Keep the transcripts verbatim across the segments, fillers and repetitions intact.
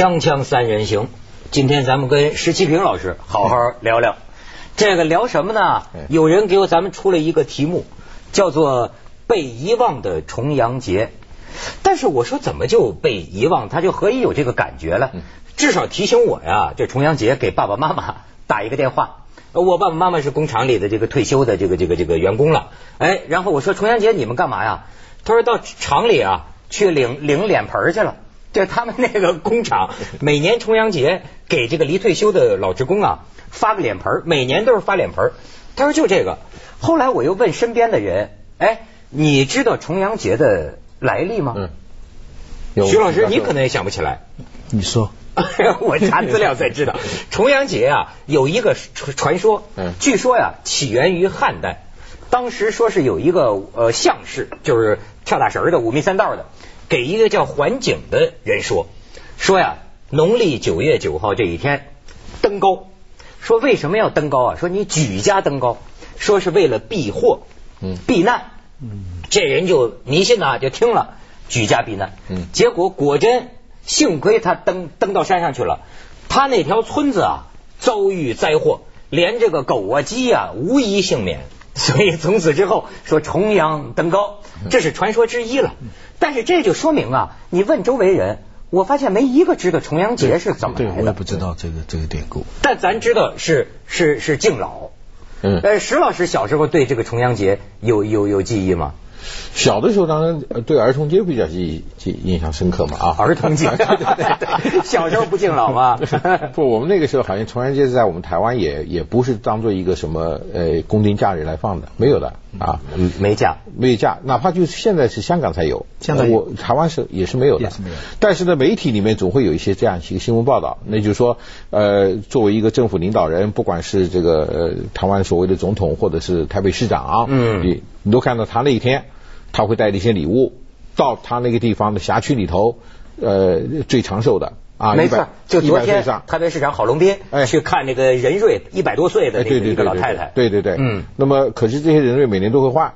锵锵三人行，今天咱们跟石其平老师好好聊聊。这个聊什么呢？有人给我咱们出了一个题目，叫做被遗忘的重阳节。但是我说怎么就被遗忘，他就何以有这个感觉了？至少提醒我呀，这重阳节给爸爸妈妈打一个电话。我爸爸妈妈是工厂里的这个退休的这个这个这个员工了，哎，然后我说重阳节你们干嘛呀？他说到厂里啊去领领脸盆去了。就他们那个工厂每年重阳节给这个离退休的老职工啊发个脸盆，每年都是发脸盆。他说就这个。后来我又问身边的人，哎，你知道重阳节的来历吗？嗯，徐老师你可能也想不起来。 你说。 我查资料才知道，重阳节啊有一个传说，据说呀起源于汉代，当时说是有一个呃相士，就是跳大神的五迷三道的，给一个叫桓景的人说，说呀农历九月九号这一天登高，说为什么要登高啊？说你举家登高，说是为了避祸，嗯，避难，嗯，这人就迷信呐，就听了举家避难，嗯，结果果真。幸亏他登登到山上去了，他那条村子啊遭遇灾祸，连这个狗啊鸡啊无一幸免，所以从此之后说重阳登高，这是传说之一了。但是这就说明啊，你问周围人，我发现没一个知道重阳节是怎么来的。 对，我也不知道这个这个典故。 但咱知道是是是敬老。嗯，呃，石老师小时候对这个重阳节有有有记忆吗？ 小的时候当然对儿童节比较记记印象深刻嘛啊， 儿童节，对对对，小时候不敬老嘛。 不，我们那个时候好像重阳节在我们台湾也也不是当做一个什么呃公定假日来放的，没有的啊， 嗯，没假， 没假，哪怕就是现在是香港才有， 香港我台湾是也是没有的， 也是没有。 但是呢，媒体里面总会有一些这样一个新闻报道，那就是说呃，作为一个政府领导人，不管是这个呃台湾所谓的总统或者是台北市长，嗯，你你都看到他那一天。他会带了一些礼物到他那个地方的辖区里头，呃，最长寿的啊， 没错，就昨天台北市长郝龙斌哎去看那个任瑞一百多岁的那个一个老太太， 对对对，嗯，那么可是这些任瑞每年都会换，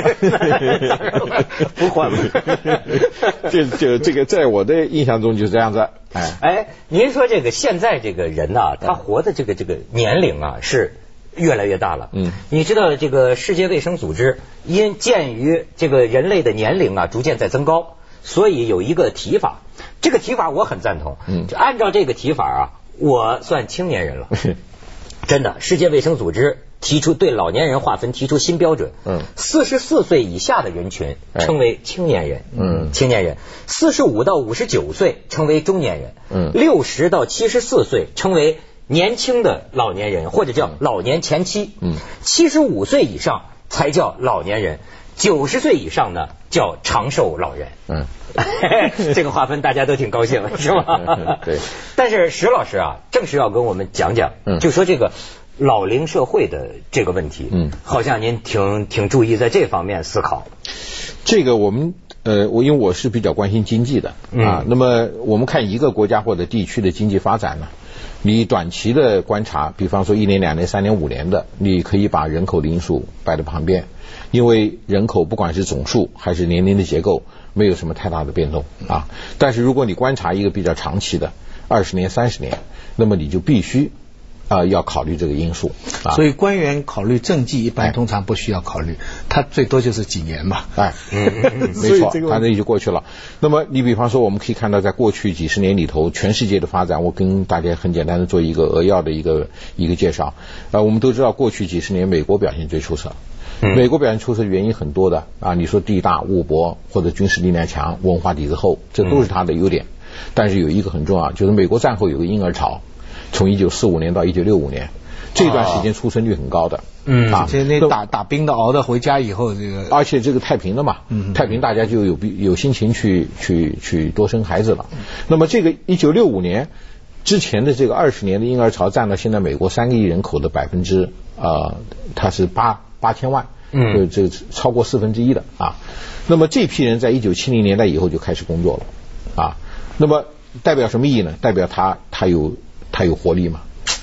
不换了， 就就这个在我的印象中就是这样子， 哎哎，您说这个现在这个人呐，他活的这个这个年龄啊是。越来越大了，嗯，你知道这个世界卫生组织因鉴于这个人类的年龄啊逐渐在增高，所以有一个提法，这个提法我很赞同，嗯，就按照这个提法啊，我算青年人了，真的，世界卫生组织提出对老年人划分提出新标准，嗯，四十四岁以下的人群称为青年人，嗯，青年人，四十五到五十九岁称为中年人，嗯，六十到七十四岁称为年轻的老年人，或者叫老年前期，嗯，七十五岁以上才叫老年人，九十岁以上呢叫长寿老人，嗯，这个划分大家都挺高兴，是吗？对。但是石老师啊，正是要跟我们讲讲，嗯，就说这个老龄社会的这个问题，嗯，好像您挺挺注意在这方面思考。 这个我们呃，我因为我是比较关心经济的啊，嗯，那么我们看一个国家或者地区的经济发展呢。你短期的观察，比方说一年、两年、三年、五年的，你可以把人口的因素摆在旁边，因为人口不管是总数还是年龄的结构，没有什么太大的变动啊。但是如果你观察一个比较长期的二十年、三十年，那么你就必须啊、呃、要考虑这个因素。啊、 所以官员考虑政绩一般通常不需要考虑，他最多就是几年嘛。 哎，嗯嗯、没错，反正也就过去了。那么你比方说，我们可以看到，在过去几十年里头，全世界的发展，我跟大家很简单的做一个扼要的一个一个介绍。呃，我们都知道，过去几十年美国表现最出色。嗯、美国表现出色原因很多的啊，你说地大物博，或者军事力量强，文化底子厚，这都是它的优点。嗯、但是有一个很重要，就是美国战后有个婴儿潮，从一九四五年到一九六五年。这段时间出生率很高的， 嗯，啊，那打打兵的熬的回家以后，这个而且这个太平了嘛，嗯，太平大家就有有心情去去去多生孩子了。嗯、那么这个一九六五年之前的这个二十年的婴儿潮占到现在美国三个亿人口的百分之呃，它是八八千万，嗯，这超过四分之一的啊。那么这批人在一九七零年代以后就开始工作了啊。那么代表什么意义呢？代表他他有他有活力嘛。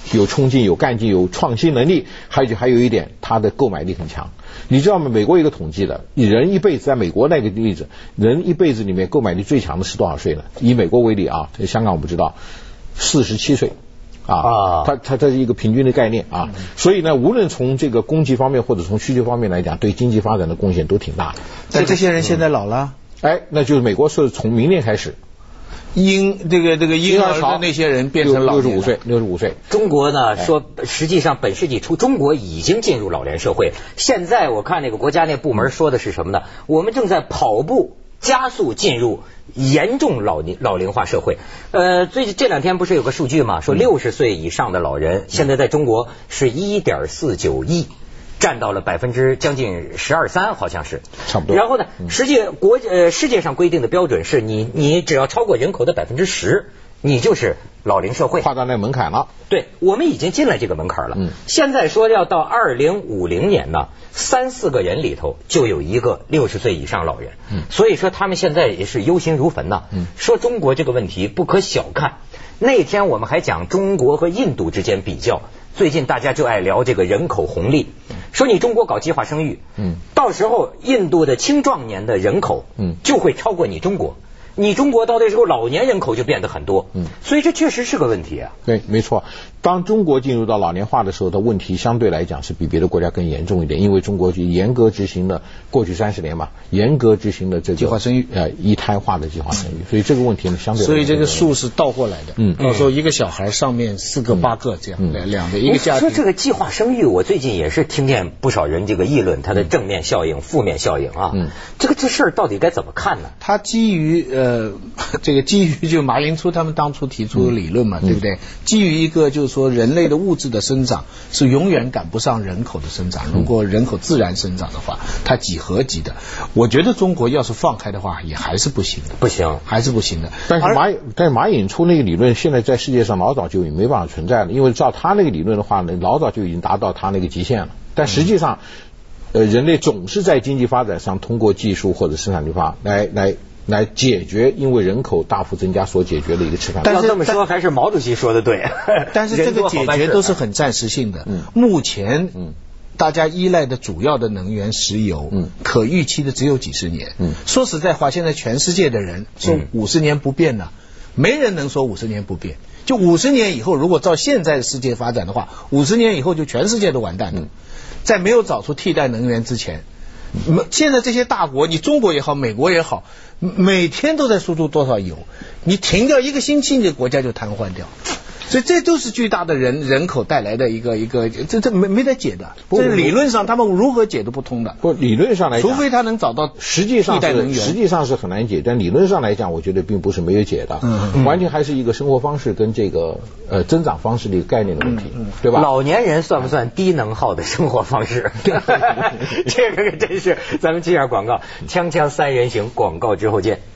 有冲劲、有干劲、有创新能力，还有还有一点，它的购买力很强。你知道吗？美国一个统计的，人一辈子，在美国那个例子，人一辈子里面购买力最强的是多少岁呢？以美国为例啊，在香港我不知道，四十七岁。啊，它它它是一个平均的概念啊，嗯、所以呢，无论从这个供给方面或者从需求方面来讲，对经济发展的贡献都挺大的。 但这些人现在老了， 嗯、哎，那就是美国是从明年开始， 婴这个这个婴儿的那些人变成老六十五岁，六十五岁。 中国呢说，实际上本世纪初，中国已经进入老年社会。现在我看那个国家那部门说的是什么呢？我们正在跑步加速进入严重老龄老龄化社会。呃，最近这两天不是有个数据吗？说六十岁以上的老人、嗯、现在在中国是 一点四九亿，占到了百分之将近十二三，好像是差不多。 然后呢，实际国呃世界上规定的标准是你你只要超过人口的百分之十，你就是老龄社会， 跨到那门槛了。 对，我们已经进了这个门槛了。嗯，现在说要到二零五零年呢，三四个人里头就有一个六十岁以上老人。嗯，所以说他们现在也是忧心如焚呐。嗯，说中国这个问题不可小看。那天我们还讲中国和印度之间比较，最近大家就爱聊这个人口红利，说你中国搞计划生育，嗯，到时候印度的青壮年的人口，嗯，就会超过你中国。你中国到那时候老年人口就变得很多，嗯，所以这确实是个问题啊。 对，没错。当中国进入到老年化的时候，的问题相对来讲是比别的国家更严重一点，因为中国就严格执行了过去三十年嘛，严格执行了这个计划生育， 呃，一胎化的计划生育，所以这个问题呢相对来讲， 所以这个数是倒过来的，嗯，到时候一个小孩上面四个八个这样，嗯、两个一个家庭。 说这个计划生育，我最近也是听见不少人这个议论它的正面效应、嗯、负面效应啊，嗯，这个这事儿到底该怎么看呢？ 它基于呃。这个基于就马云初他们当初提出的理论嘛，嗯、对不对？基于一个就是说人类的物质的生长是永远赶不上人口的生长，如果人口自然生长的话，它几何级的。我觉得中国要是放开的话，也还是不行的， 不行， 还是不行的。 但是马但是马颖初那个理论现在在世界上老早就已经没办法存在了，因为照他那个理论的话呢，老早就已经达到他那个极限了。但实际上，呃，人类总是在经济发展上通过技术或者生产力发来来。来解决因为人口大幅增加所解决的一个吃饭。 但是这么说还是毛主席说的对。 但是这个解决都是很暂时性的。嗯，目前嗯大家依赖的主要的能源石油，嗯，可预期的只有几十年。嗯，说实在话，现在全世界的人说五十年不变呢，没人能说五十年不变。就五十年以后，如果照现在的世界发展的话，五十年以后就全世界都完蛋了。在没有找出替代能源之前。现在这些大国，你中国也好，美国也好，每天都在输出多少油，你停掉一个星期，你的国家就瘫痪掉。所以这都是巨大的人人口带来的一个一个，这这没没得解的。这理论上他们如何解都不通的。 不，理论上来讲， 除非他能找到实际上是实际上是很难解，但理论上来讲，我觉得并不是没有解的。嗯嗯，完全还是一个生活方式跟这个呃增长方式的一个概念的问题，嗯嗯、对吧？ 老年人算不算低能耗的生活方式？这个真是，咱们接下广告，锵锵三人行，广告之后见。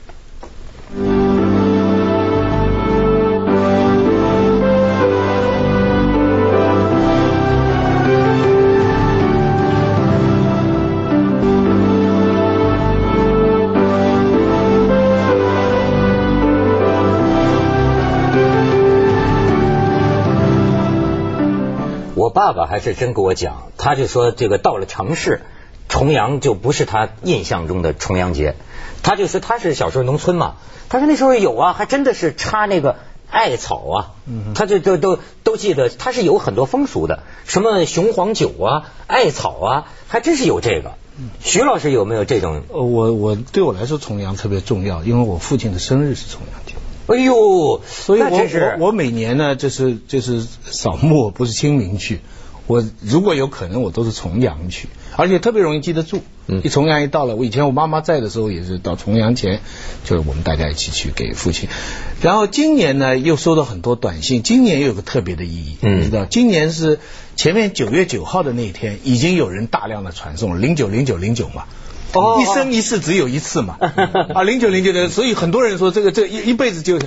我爸爸还是真跟我讲，他就说这个到了城市，重阳就不是他印象中的重阳节。他就说他是小时候农村嘛，他说那时候有啊，还真的是插那个艾草啊，他就都都都记得，他是有很多风俗的，什么雄黄酒啊、艾草啊，还真是有这个。徐老师有没有这种？ 呃，我我对我来说重阳特别重要，因为我父亲的生日是重阳节。 哎呦， 所以我我我每年呢，就是就是扫墓，不是清明去，我如果有可能，我都是重阳去，而且特别容易记得住。嗯，一重阳一到了，我以前我妈妈在的时候，也是到重阳前，就是我们大家一起去给父亲。然后今年呢，又收到很多短信，今年又有个特别的意义，嗯，你知道，今年是前面九月九号的那一天，已经有人大量的传送了零九零九零九嘛。一生一世只有一次嘛，啊，零九零九的，所以很多人说这个这一一辈子就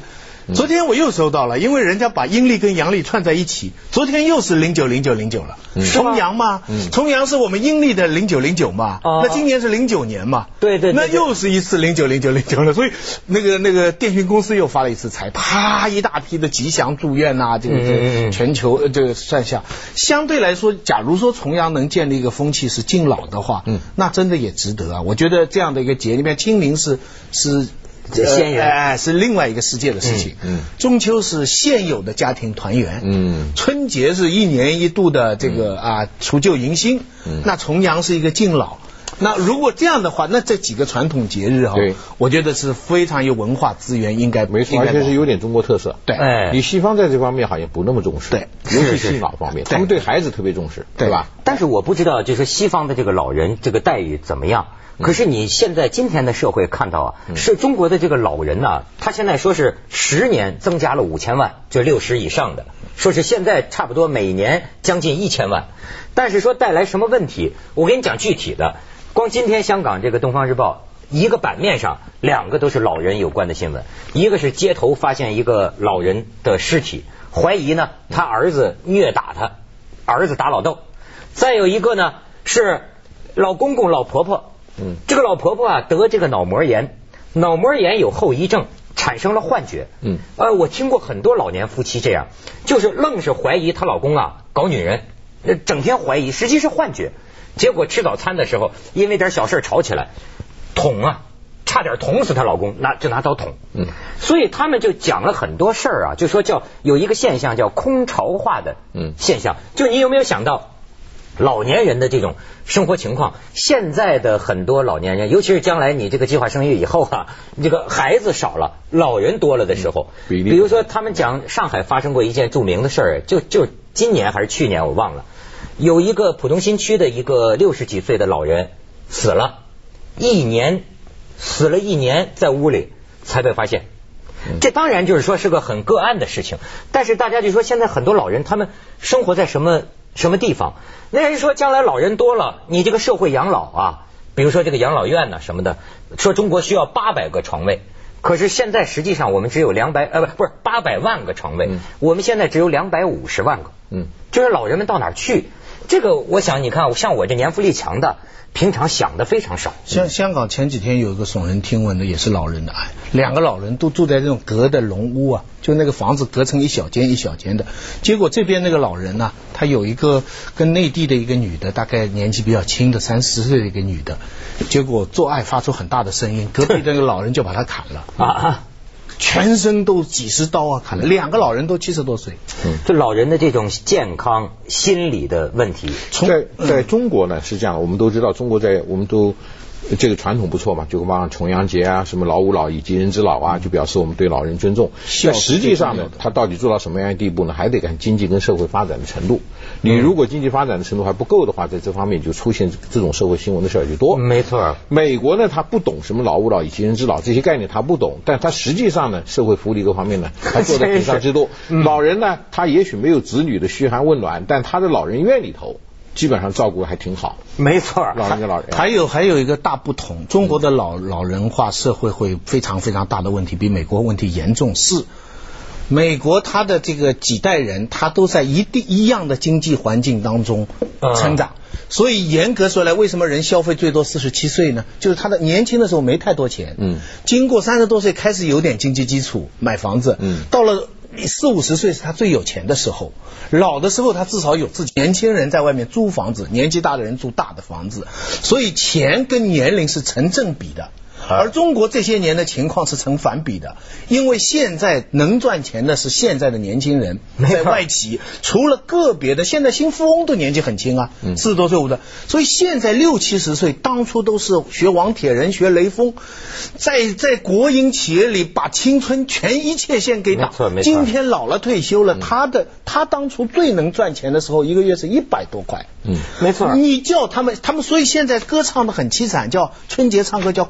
昨天我又收到了，因为人家把阴历跟阳历串在一起，昨天又是零九零九零九了。重阳嘛，重阳是我们阴历的零九零九嘛，那今年是零九年嘛， 对对， 那又是一次零九零九零九了。所以那个那个电讯公司又发了一次财，啪一大批的吉祥祝愿呐，这个全球这个算下，相对来说，假如说重阳能建立一个风气是敬老的话，嗯，那真的也值得啊。我觉得这样的一个节里面，清明是是先人， 哎、呃，是另外一个世界的事情。嗯，中秋是现有的家庭团圆。嗯，春节是一年一度的这个、嗯、啊除旧迎新。嗯，那重阳是一个敬老。那如果这样的话，那这几个传统节日哈、哦，我觉得是非常有文化资源，应该没错，而且是有点中国特色。 对， 哎，你西方在这方面好像不那么重视， 对， 尤其是敬老方面，他们对孩子特别重视，对吧？ 但是我不知道，就是西方的这个老人这个待遇怎么样。可是你现在今天的社会看到啊，是中国的这个老人呐、啊，他现在说是十年增加了五千万，就六十以上的，说是现在差不多每年将近一千万。但是说带来什么问题，我给你讲具体的。光今天香港这个《东方日报》一个版面上两个都是老人有关的新闻，一个是街头发现一个老人的尸体，怀疑呢他儿子虐打他，儿子打老豆；再有一个呢是老公公老婆婆，嗯，这个老婆婆啊得这个脑膜炎，脑膜炎有后遗症，产生了幻觉。嗯，呃，我听过很多老年夫妻这样，就是愣是怀疑她老公啊搞女人，整天怀疑，实际是幻觉。结果吃早餐的时候，因为点小事吵起来，捅啊，差点捅死她老公，拿就拿刀捅。嗯，所以他们就讲了很多事儿啊，就说叫有一个现象叫空巢化的嗯现象，就你有没有想到老年人的这种生活情况？现在的很多老年人，尤其是将来你这个计划生育以后啊，这个孩子少了，老人多了的时候，比如说他们讲上海发生过一件著名的事儿，就就今年还是去年我忘了。有一个浦东新区的一个六十几岁的老人死了，一年死了一年在屋里才被发现。这当然就是说是个很个案的事情，但是大家就说现在很多老人他们生活在什么什么地方？那人说将来老人多了，你这个社会养老啊，比如说这个养老院呢什么的，说中国需要八百个床位，可是现在实际上我们只有两百呃不不是八百万个床位，嗯、我们现在只有两百五十万个，嗯，就是老人们到哪儿去？这个我想你看，像我这年富力强的，平常想的非常少。 像香港前几天有一个耸人听闻的，也是老人的案，两个老人都住在这种隔的笼屋啊，就那个房子隔成一小间一小间的。结果这边那个老人呢、啊，他有一个跟内地的一个女的，大概年纪比较轻的三十岁的一个女的，结果做爱发出很大的声音，隔壁那个老人就把他砍了啊。全身都几十刀啊，砍了，两个老人都七十多岁。 嗯，就老人的这种健康心理的问题， 在在中国呢是这样，我们都知道中国在我们都这个传统不错嘛，就往重阳节啊，什么老吾老以及人之老啊，就表示我们对老人尊重。但实际上呢，它到底做到什么样的地步呢？还得看经济跟社会发展的程度。你如果经济发展的程度还不够的话，在这方面就出现这种社会新闻的事儿就多。 没错， 美国呢，他不懂什么老吾老以及人之老这些概念，他不懂，但他实际上呢，社会福利各方面呢，他做得非常之多。老人呢，他也许没有子女的嘘寒问暖，但他的老人院里头基本上照顾还挺好。 没错， 老人跟老人还有还有一个大不同，中国的老老人化社会会非常非常大的问题，比美国问题严重。是美国他的这个几代人，他都在一定一样的经济环境当中成长，嗯、所以严格说来，为什么人消费最多四十七岁呢？就是他的年轻的时候没太多钱，嗯，经过三十多岁开始有点经济基础，买房子，嗯，到了四五十岁是他最有钱的时候，老的时候他至少有自己。年轻人在外面租房子，年纪大的人住大的房子，所以钱跟年龄是成正比的。而中国这些年的情况是成反比的，因为现在能赚钱的是现在的年轻人，在外企，除了个别的，现在新富翁都年纪很轻啊，四十多岁五的，所以现在六七十岁，当初都是学王铁人、学雷锋，在在国营企业里把青春全一切献给党，今天老了退休了，他的他当初最能赚钱的时候，一个月是一百多块， 嗯，没错。 你叫他们，他们所以现在歌唱的很凄惨，叫春节唱歌叫快回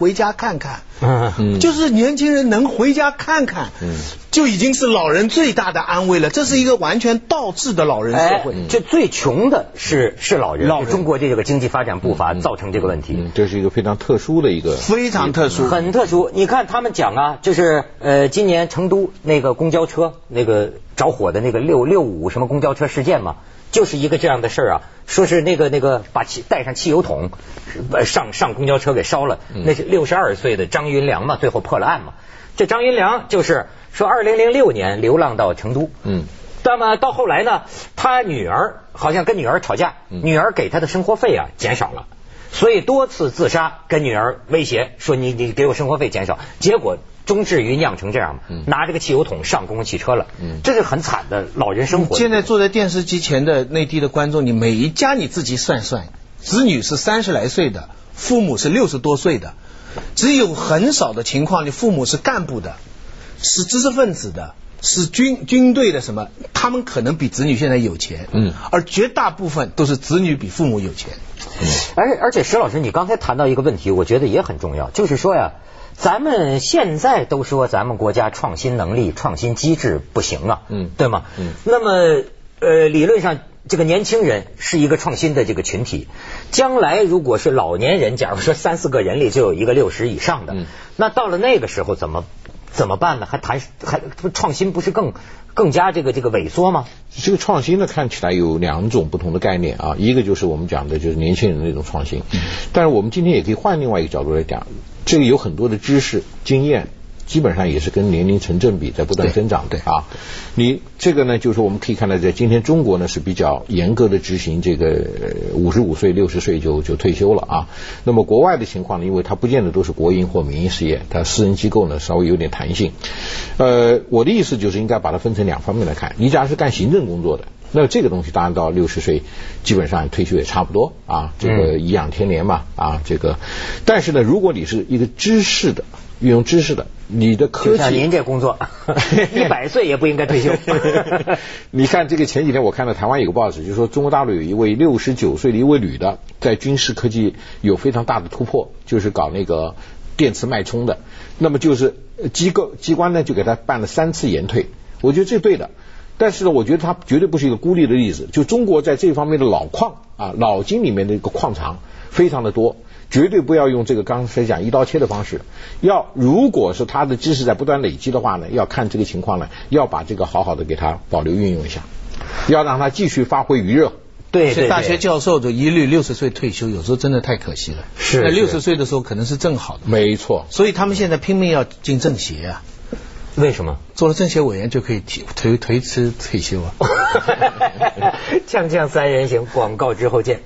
回家看看。嗯，就是年轻人能回家看看，嗯，就已经是老人最大的安慰了。这是一个完全倒置的老人社会。 这最穷的是是老人，老人中国这个经济发展步伐造成这个问题。 嗯，这是一个非常特殊的一个， 非常特殊， 很特殊。你看他们讲啊，就是呃，今年成都那个公交车那个着火的那个六六五什么公交车事件嘛。就是一个这样的事儿啊，说是那个那个把汽带上汽油桶，上上公交车给烧了，那是六十二岁的张云良嘛，最后破了案嘛。这张云良就是说，二零零六年流浪到成都，嗯，那么到后来呢，他女儿好像跟女儿吵架，女儿给他的生活费啊减少了，所以多次自杀，跟女儿威胁说你你给我生活费减少，结果终至于酿成这样嘛，拿这个汽油桶上公共汽车了，这是很惨的老人生活。 现在坐在电视机前的内地的观众，你每一家你自己算算，子女是三十来岁的，父母是六十多岁的，只有很少的情况，你父母是干部的，是知识分子的，是军军队的什么，他们可能比子女现在有钱，嗯，而绝大部分都是子女比父母有钱。 嗯，而而且石老师，你刚才谈到一个问题，我觉得也很重要，就是说呀。咱们现在都说咱们国家创新能力、创新机制不行啊，嗯，对吗？嗯，那么呃，理论上这个年轻人是一个创新的这个群体，将来如果是老年人，假如说三四个人里就有一个六十以上的，嗯，那到了那个时候怎么怎么办呢？还谈还创新不是更更加这个这个萎缩吗？ 这个创新呢，看起来有两种不同的概念啊，一个就是我们讲的就是年轻人的那种创新，嗯，但是我们今天也可以换另外一个角度来讲。这个有很多的知识经验，基本上也是跟年龄成正比，在不断增长的啊。你这个呢，就是我们可以看到，在今天中国呢是比较严格的执行这个五十五岁、六十岁就就退休了啊。那么国外的情况呢，因为它不见得都是国营或民营事业，它私人机构呢稍微有点弹性。呃，我的意思就是应该把它分成两方面来看。你假如是干行政工作的，那这个东西当然到六十岁基本上退休也差不多啊，这个颐养天年嘛啊，这个。但是呢，如果你是一个知识的，运用知识的，你的科技， 就像您这工作，一百岁也不应该退休。 你看这个前几天我看到台湾有个报纸，就是说中国大陆有一位六十九岁的一位女的，在军事科技有非常大的突破，就是搞那个电磁脉冲的。那么就是机构机关呢就给她办了三次延退，我觉得这对的。但是呢，我觉得它绝对不是一个孤立的例子。就中国在这方面的老矿啊，老金里面的一个矿藏非常的多，绝对不要用这个刚才讲一刀切的方式。要如果是他的知识在不断累积的话呢，要看这个情况呢，要把这个好好的给他保留运用一下，要让他继续发挥余热。 对对对，大学教授就一律六十岁退休，有时候真的太可惜了。 是， 那六十岁的时候可能是正好的。 没错。 所以他们现在拼命要进政协啊。 为什么做了政协委员就可以提推推迟退休啊？ 锵锵三人行，广告之后见。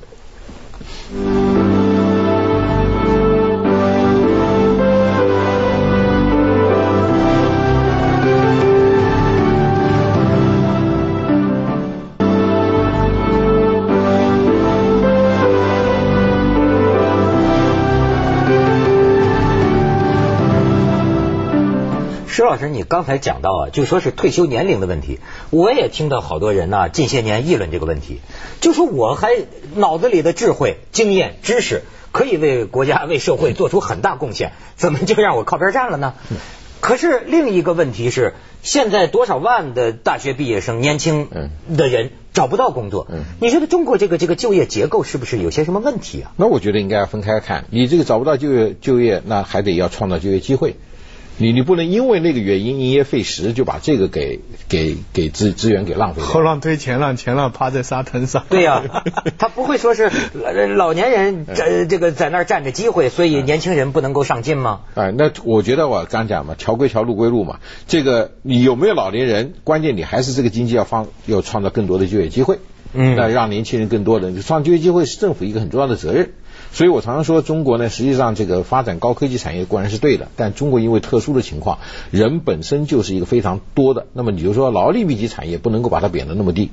石老师，你刚才讲到啊，就说是退休年龄的问题，我也听到好多人呢、啊、近些年议论这个问题，就说我还脑子里的智慧、经验、知识可以为国家、为社会做出很大贡献，怎么就让我靠边站了呢？可是另一个问题是，现在多少万的大学毕业生、年轻的人找不到工作，你觉得中国这个这个就业结构是不是有些什么问题啊？ 那我觉得应该要分开看，你这个找不到就业就业，那还得要创造就业机会。你你不能因为那个原因因噎废食，就把这个给给给资资源给浪费了。 后浪推前浪，前浪趴在沙滩上。 对呀、啊，他不会说是老年人这这个在那儿占着机会，所以年轻人不能够上进吗？ 哎，那我觉得我刚讲嘛，桥归桥，路归路嘛。这个你有没有老年人，关键你还是这个经济要放要创造更多的就业机会。嗯，那让年轻人更多的创造就业机会是政府一个很重要的责任。所以我常常说，中国呢，实际上这个发展高科技产业固然是对的，但中国因为特殊的情况，人本身就是一个非常多的，那么你就说劳力密集产业不能够把它贬得那么低，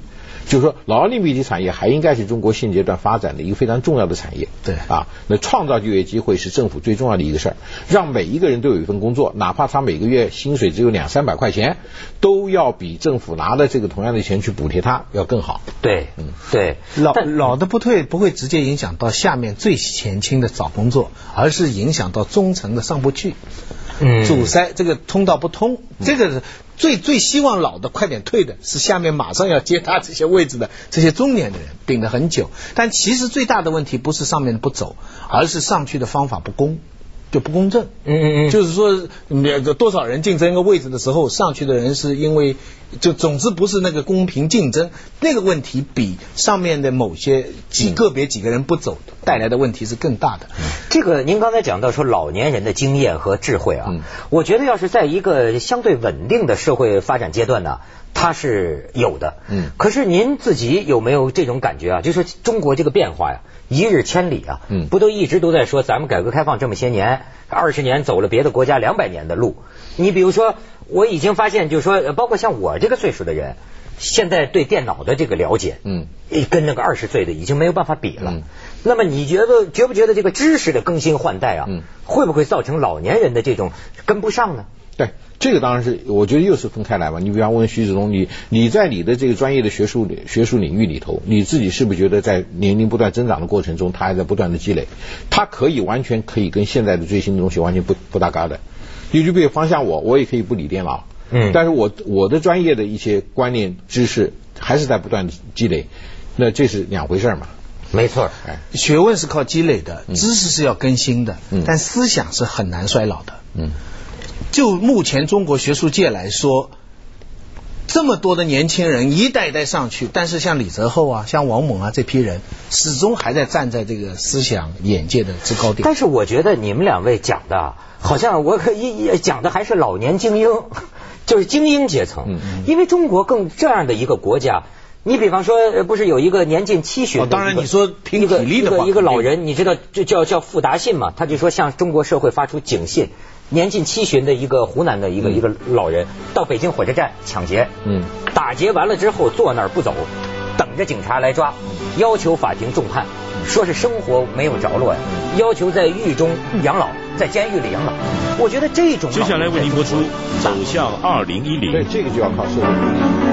就是说老龄媒体产业还应该是中国现阶段发展的一个非常重要的产业。 对啊，那创造就业机会是政府最重要的一个事儿，让每一个人都有一份工作，哪怕他每个月薪水只有两三百块钱，都要比政府拿的这个同样的钱去补贴他要更好。 对，嗯，对， 老老的不退不会直接影响到下面最前轻的找工作，而是影响到中层的上不去。嗯，阻塞这个通道不通，这个最最希望老的快点退的是下面马上要接他这些位置的这些中年的人，顶了很久。但其实最大的问题不是上面不走，而是上去的方法不公，就不公正。嗯嗯嗯，就是说多少人竞争一个位置的时候，上去的人是因为就总之不是那个公平竞争，那个问题比上面的某些几个别几个人不走带来的问题是更大的。 嗯、这个您刚才讲到说老年人的经验和智慧啊，嗯、我觉得要是在一个相对稳定的社会发展阶段呢，它是有的。嗯，可是您自己有没有这种感觉啊？就是说中国这个变化呀，一日千里啊，嗯，不都一直都在说咱们改革开放这么些年，二十年走了别的国家两百年的路。你比如说，我已经发现，就是说，包括像我这个岁数的人，现在对电脑的这个了解，嗯，跟那个二十岁的已经没有办法比了。嗯、那么你觉得觉不觉得这个知识的更新换代啊，嗯、会不会造成老年人的这种跟不上呢？ 对，这个当然是，我觉得又是分开来嘛。你比方问徐子东，你你在你的这个专业的学术学术领域里头，你自己是不是觉得在年龄不断增长的过程中，他还在不断的积累？他可以完全可以跟现在的最新的东西完全不不搭嘎的。你就比如方向我，我也可以不理电脑，嗯，但是我我的专业的一些观念知识还是在不断的积累，那这是两回事嘛。 没错， 哎，学问是靠积累的，知识是要更新的，嗯，但思想是很难衰老的，嗯。就目前中国学术界来说，这么多的年轻人一代一代上去，但是像李泽厚啊，像王蒙啊这批人，始终还在站在这个思想眼界的制高点。 但是我觉得你们两位讲的，好像我可以讲的还是老年精英，就是精英阶层。嗯嗯，因为中国更这样的一个国家。你比方说，不是有一个年近七旬的、哦， 当然你说凭体力的话， 一个一个老人，你知道就叫叫傅达信嘛？他就说向中国社会发出警信。年近七旬的一个湖南的一个、嗯、一个老人到北京火车站抢劫，嗯，打劫完了之后坐那儿不走，等着警察来抓，要求法庭重判，说是生活没有着落呀，要求在狱中养老，在监狱里养老。我觉得这种接下来为您播出《走向二零一零》， 对，这个就要靠社会努力。